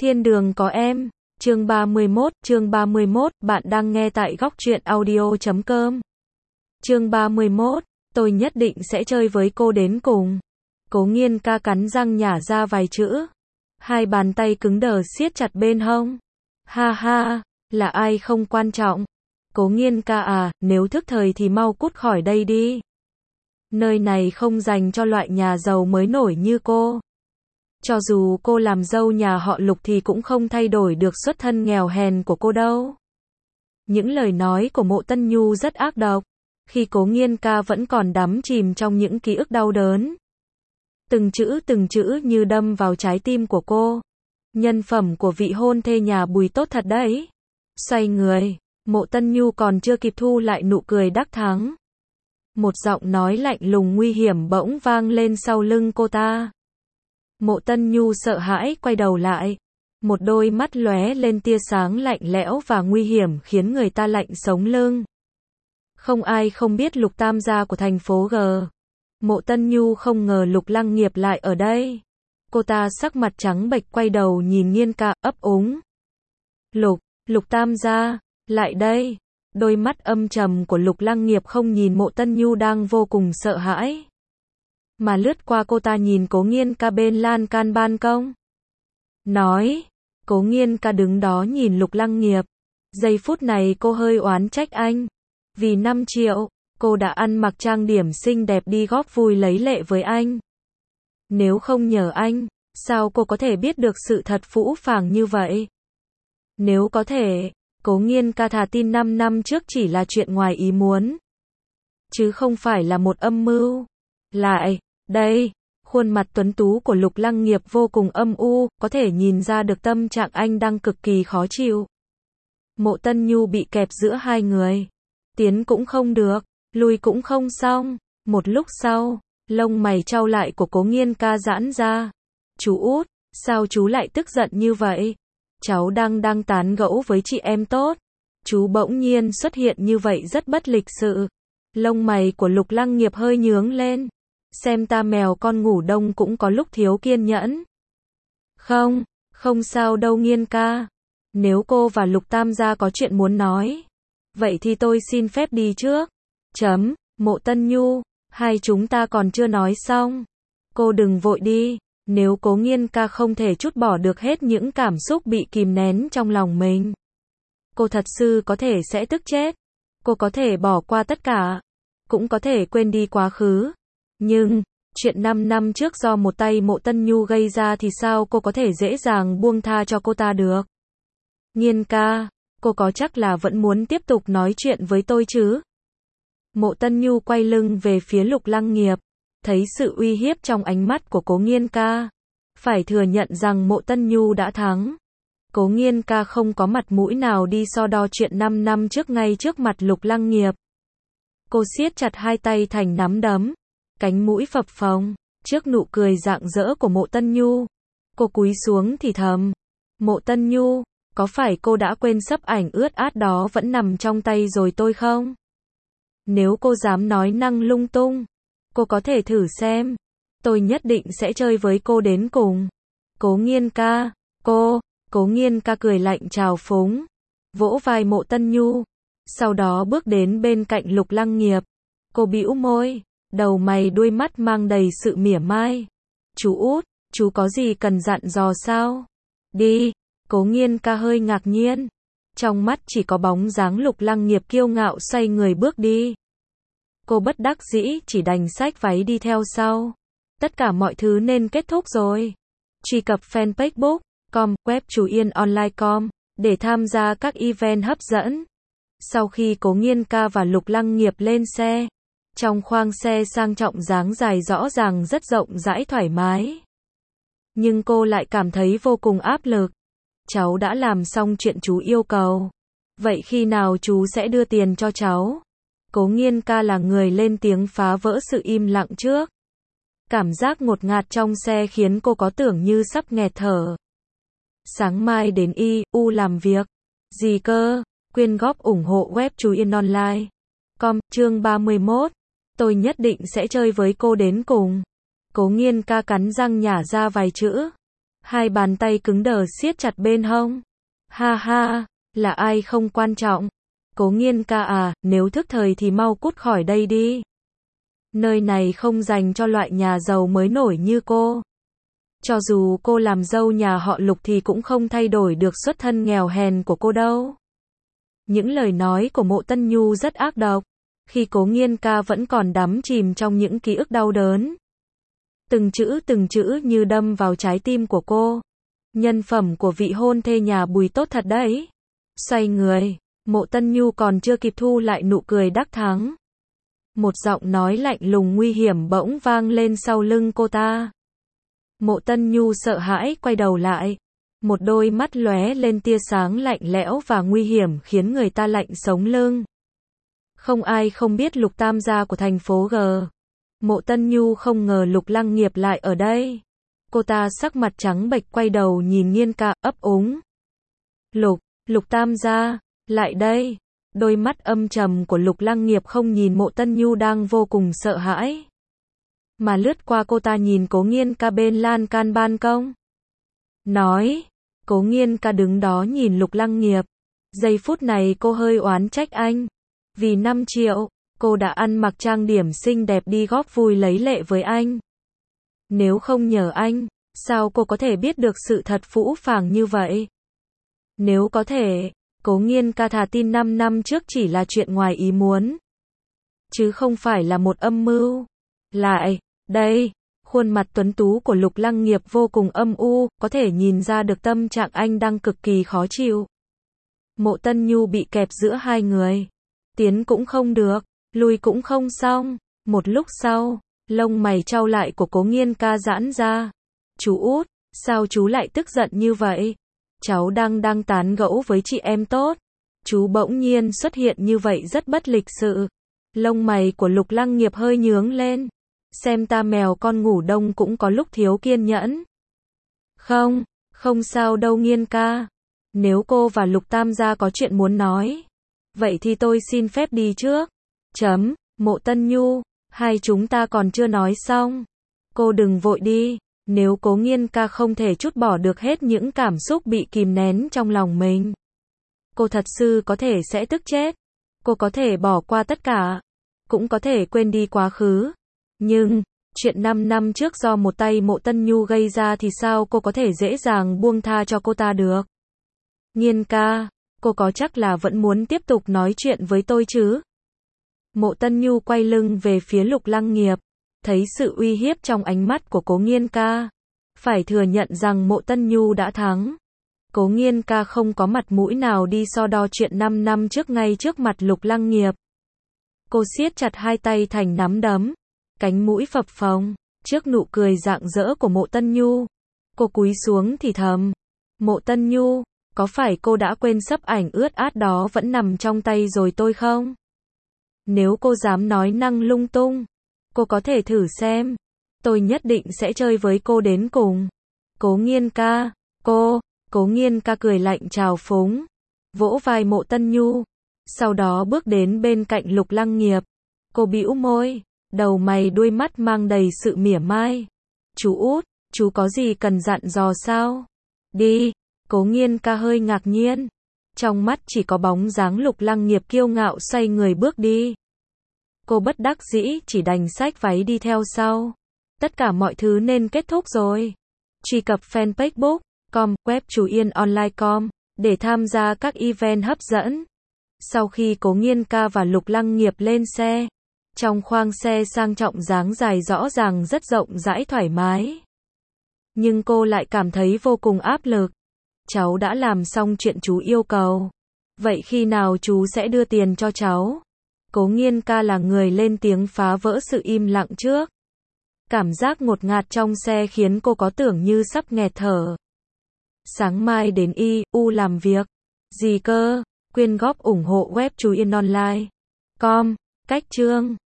Thiên đường có em. Chương 31, bạn đang nghe tại góc truyện audio.com. Chương 31, tôi nhất định sẽ chơi với cô đến cùng. Cố Nghiên ca cắn răng nhả ra vài chữ. Hai bàn tay cứng đờ siết chặt bên hông. Ha ha, là ai không quan trọng. Cố Nghiên ca à, nếu thức thời thì mau cút khỏi đây đi. Nơi này không dành cho loại nhà giàu mới nổi như cô. Cho dù cô làm dâu nhà họ Lục thì cũng không thay đổi được xuất thân nghèo hèn của cô đâu. Những lời nói của Mộ Tân Nhu rất ác độc, khi Cố Nghiên ca vẫn còn đắm chìm trong những ký ức đau đớn. Từng chữ như đâm vào trái tim của cô. Nhân phẩm của vị hôn thê nhà Bùi tốt thật đấy. Xoay người, Mộ Tân Nhu còn chưa kịp thu lại nụ cười đắc thắng. Một giọng nói lạnh lùng nguy hiểm bỗng vang lên sau lưng cô ta. Mộ Tân Nhu sợ hãi quay đầu lại. Một đôi mắt lóe lên tia sáng lạnh lẽo và nguy hiểm khiến người ta lạnh sống lưng. Không ai không biết Lục Tam gia của thành phố G. Mộ Tân Nhu không ngờ Lục Lăng Nghiệp lại ở đây. Cô ta sắc mặt trắng bệch quay đầu nhìn Nghiên ca, ấp úng. Lục Tam gia, lại đây. Đôi mắt âm trầm của Lục Lăng Nghiệp không nhìn Mộ Tân Nhu đang vô cùng sợ hãi, mà lướt qua cô ta nhìn Cố Nghiên ca bên lan can ban công. Nói, Cố Nghiên ca đứng đó nhìn Lục Lăng Nghiệp. Giây phút này cô hơi oán trách anh. Vì 5 triệu, cô đã ăn mặc trang điểm xinh đẹp đi góp vui lấy lệ với anh. Nếu không nhờ anh, sao cô có thể biết được sự thật phũ phàng như vậy? Nếu có thể, Cố Nghiên ca thà tin 5 năm trước chỉ là chuyện ngoài ý muốn, chứ không phải là một âm mưu. Lại, đây, khuôn mặt tuấn tú của Lục Lăng Nghiệp vô cùng âm u, có thể nhìn ra được tâm trạng anh đang cực kỳ khó chịu. Mộ Tân Nhu bị kẹp giữa hai người. Tiến cũng không được, lui cũng không xong. Một lúc sau, lông mày chau lại của Cố Nghiên ca giãn ra. Chú út, sao chú lại tức giận như vậy? Cháu đang tán gẫu với chị em tốt. Chú bỗng nhiên xuất hiện như vậy rất bất lịch sự. Lông mày của Lục Lăng Nghiệp hơi nhướng lên. Xem ta mèo con ngủ đông cũng có lúc thiếu kiên nhẫn. Không sao đâu Nghiên ca. Nếu cô và Lục Tam gia có chuyện muốn nói, vậy thì tôi xin phép đi trước. Mộ Tân Nhu, hai chúng ta còn chưa nói xong. Cô đừng vội đi. Nếu Cố Nghiên ca không thể trút bỏ được hết những cảm xúc bị kìm nén trong lòng mình, cô thật sự có thể sẽ tức chết. Cô có thể bỏ qua tất cả, cũng có thể quên đi quá khứ. Nhưng, chuyện 5 năm trước do một tay Mộ Tân Nhu gây ra thì sao cô có thể dễ dàng buông tha cho cô ta được? Nghiên ca, cô có chắc là vẫn muốn tiếp tục nói chuyện với tôi chứ? Mộ Tân Nhu quay lưng về phía Lục Lăng Nghiệp, thấy sự uy hiếp trong ánh mắt của Cố Nghiên ca. Phải thừa nhận rằng Mộ Tân Nhu đã thắng. Cố Nghiên ca không có mặt mũi nào đi so đo chuyện 5 năm trước ngay trước mặt Lục Lăng Nghiệp. Cô siết chặt hai tay thành nắm đấm, cánh mũi phập phồng trước nụ cười rạng rỡ của Mộ Tân Nhu. Cô cúi xuống thì thầm, Mộ Tân Nhu, có phải cô đã quên sấp ảnh ướt át đó vẫn nằm trong tay rồi tôi không? Nếu cô dám nói năng lung tung, cô có thể thử xem. Tôi nhất định sẽ chơi với cô đến cùng. Cố Nghiên ca, Cố Nghiên ca cười lạnh trào phúng, vỗ vai Mộ Tân Nhu, sau đó bước đến bên cạnh Lục Lăng Nghiệp. Cô bĩu môi, đầu mày đuôi mắt mang đầy sự mỉa mai. Chú út, chú có gì cần dặn dò sao? Đi. Cố Nghiên ca hơi ngạc nhiên. Trong mắt chỉ có bóng dáng Lục Lăng Nghiệp kiêu ngạo xoay người bước đi. Cô bất đắc dĩ chỉ đành xách váy đi theo sau. Tất cả mọi thứ nên kết thúc rồi. Truy cập fanpage book.com, web Chú Yên Online.com để tham gia các event hấp dẫn. Sau khi Cố Nghiên ca và Lục Lăng Nghiệp lên xe, trong khoang xe sang trọng dáng dài rõ ràng rất rộng rãi thoải mái, nhưng cô lại cảm thấy vô cùng áp lực. Cháu đã làm xong chuyện chú yêu cầu. Vậy khi nào chú sẽ đưa tiền cho cháu? Cố Nghiên ca là người lên tiếng phá vỡ sự im lặng trước. Cảm giác ngột ngạt trong xe khiến cô có tưởng như sắp nghẹt thở. Sáng mai đến IU làm việc. Gì cơ? Quyên góp ủng hộ web Chú Yên Online. Chương 31. Tôi nhất định sẽ chơi với cô đến cùng. Cố Nghiên ca cắn răng nhả ra vài chữ. Hai bàn tay cứng đờ siết chặt bên hông. Ha ha, là ai không quan trọng. Cố Nghiên ca à, nếu thức thời thì mau cút khỏi đây đi. Nơi này không dành cho loại nhà giàu mới nổi như cô. Cho dù cô làm dâu nhà họ Lục thì cũng không thay đổi được xuất thân nghèo hèn của cô đâu. Những lời nói của Mộ Tân Nhu rất ác độc, khi Cố Nghiên ca vẫn còn đắm chìm trong những ký ức đau đớn. Từng chữ như đâm vào trái tim của cô. Nhân phẩm của vị hôn thê nhà Bùi tốt thật đấy. Xoay người, Mộ Tân Nhu còn chưa kịp thu lại nụ cười đắc thắng. Một giọng nói lạnh lùng nguy hiểm bỗng vang lên sau lưng cô ta. Mộ Tân Nhu sợ hãi quay đầu lại. Một đôi mắt lóe lên tia sáng lạnh lẽo và nguy hiểm khiến người ta lạnh sống lưng. Không ai không biết Lục Tam gia của thành phố G. Mộ Tân Nhu không ngờ Lục Lăng Nghiệp lại ở đây. Cô ta sắc mặt trắng bệch quay đầu nhìn Nghiên ca, ấp úng. Lục Tam gia, lại đây. Đôi mắt âm trầm của Lục Lăng Nghiệp không nhìn Mộ Tân Nhu đang vô cùng sợ hãi, mà lướt qua cô ta nhìn Cố Nghiên ca bên lan can ban công. Nói, Cố Nghiên ca đứng đó nhìn Lục Lăng Nghiệp. Giây phút này cô hơi oán trách anh. Vì 5 triệu, cô đã ăn mặc trang điểm xinh đẹp đi góp vui lấy lệ với anh. Nếu không nhờ anh, sao cô có thể biết được sự thật phũ phàng như vậy? Nếu có thể, Cố Nghiên ca thà tin 5 năm trước chỉ là chuyện ngoài ý muốn, chứ không phải là một âm mưu. Lại, đây, khuôn mặt tuấn tú của Lục Lăng Nghiệp vô cùng âm u, có thể nhìn ra được tâm trạng anh đang cực kỳ khó chịu. Mộ Tân Nhu bị kẹp giữa hai người. Tiến cũng không được, lui cũng không xong. Một lúc sau, lông mày chau lại của Cố Nghiên ca giãn ra. Chú út, sao chú lại tức giận như vậy? Cháu đang tán gẫu với chị em tốt. Chú bỗng nhiên xuất hiện như vậy rất bất lịch sự. Lông mày của Lục Lăng Nghiệp hơi nhướng lên. Xem ta mèo con ngủ đông cũng có lúc thiếu kiên nhẫn. Không sao đâu Nghiên ca. Nếu cô và Lục Tam gia có chuyện muốn nói, vậy thì tôi xin phép đi trước. Mộ Tân Nhu, hai chúng ta còn chưa nói xong. Cô đừng vội đi. Nếu Cố Nghiên ca không thể trút bỏ được hết những cảm xúc bị kìm nén trong lòng mình, cô thật sự có thể sẽ tức chết. Cô có thể bỏ qua tất cả, cũng có thể quên đi quá khứ. Nhưng, chuyện 5 năm trước do một tay Mộ Tân Nhu gây ra thì sao cô có thể dễ dàng buông tha cho cô ta được? Nghiên ca, cô có chắc là vẫn muốn tiếp tục nói chuyện với tôi chứ? Mộ Tân Nhu quay lưng về phía Lục Lăng Nghiệp, thấy sự uy hiếp trong ánh mắt của Cố Nghiên ca. Phải thừa nhận rằng Mộ Tân Nhu đã thắng. Cố Nghiên ca không có mặt mũi nào đi so đo chuyện 5 năm trước ngay trước mặt Lục Lăng Nghiệp. Cô siết chặt hai tay thành nắm đấm, cánh mũi phập phồng, trước nụ cười rạng rỡ của Mộ Tân Nhu. Cô cúi xuống thì thầm. Mộ Tân Nhu, có phải cô đã quên sấp ảnh ướt át đó vẫn nằm trong tay rồi tôi không? Nếu cô dám nói năng lung tung, cô có thể thử xem. Tôi nhất định sẽ chơi với cô đến cùng. Cố Nghiên ca, Cố Nghiên ca cười lạnh trào phúng, vỗ vai Mộ Tân Nhu, sau đó bước đến bên cạnh Lục Lăng Nghiệp. Cô bĩu môi, đầu mày đuôi mắt mang đầy sự mỉa mai. Chú út, chú có gì cần dặn dò sao? Đi. Cố Nghiên ca hơi ngạc nhiên. Trong mắt chỉ có bóng dáng Lục Lăng Nghiệp kiêu ngạo xoay người bước đi. Cô bất đắc dĩ chỉ đành xách váy đi theo sau. Tất cả mọi thứ nên kết thúc rồi. Truy cập fanpage book.com, web Chú Yên Online.com, để tham gia các event hấp dẫn. Sau khi Cố Nghiên ca và Lục Lăng Nghiệp lên xe, trong khoang xe sang trọng dáng dài rõ ràng rất rộng rãi thoải mái, nhưng cô lại cảm thấy vô cùng áp lực. Cháu đã làm xong chuyện chú yêu cầu. Vậy khi nào chú sẽ đưa tiền cho cháu? Cố Nghiên ca là người lên tiếng phá vỡ sự im lặng trước. Cảm giác ngột ngạt trong xe khiến cô có tưởng như sắp nghẹt thở. Sáng mai đến IU làm việc. Gì cơ? Quyên góp ủng hộ web Chú Yên Online.com. Cách chương